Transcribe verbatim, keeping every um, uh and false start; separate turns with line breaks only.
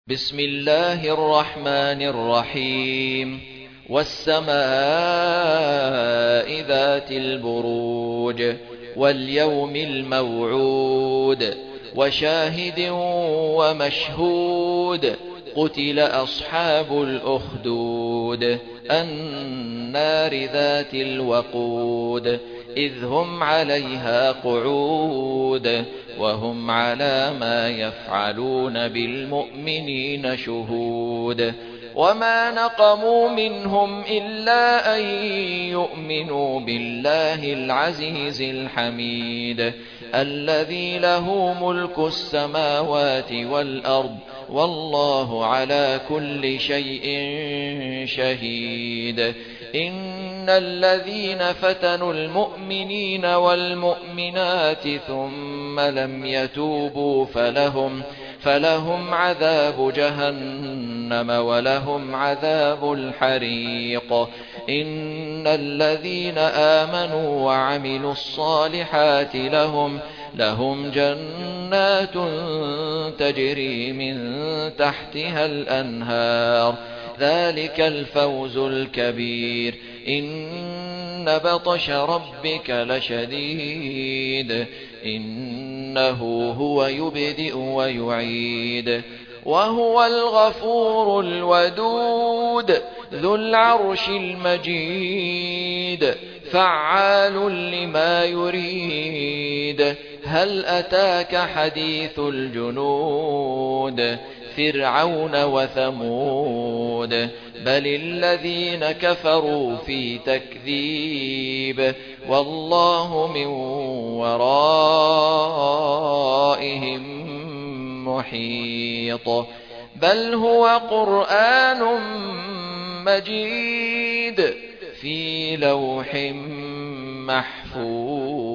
بسم الله الرحمن الرحيم والسماء ذات البروج واليوم الموعود وشاهد ومشهود قتل أصحاب الأخدود النار ذات الوقود إذ هم عليها قعود وهم على ما يفعلون بالمؤمنين شهود وما نقموا منهم إلا أن يؤمنوا بالله العزيز الحميد الذي له ملك السماوات والأرض والله على كل شيء شهيد إن الذين فتنوا المؤمنين والمؤمنات ثم لم يتوبوا فلهم فلهم عذاب جهنم ولهم عذاب الحريق إن الذين آمنوا وعملوا الصالحات لهم لهم جنات تجري من تحتها الأنهار ذلك الفوز الكبير إن بطش ربك لشديد إنه هو يبدئ ويعيد وهو الغفور الودود ذو العرش المجيد فعال لما يريد هل أتاك حديث الجنود فرعون وثمود بل الذين كفروا في تكذيب والله من ورائهم محيط بل هو قرآن مجيد في لوح محفوظ.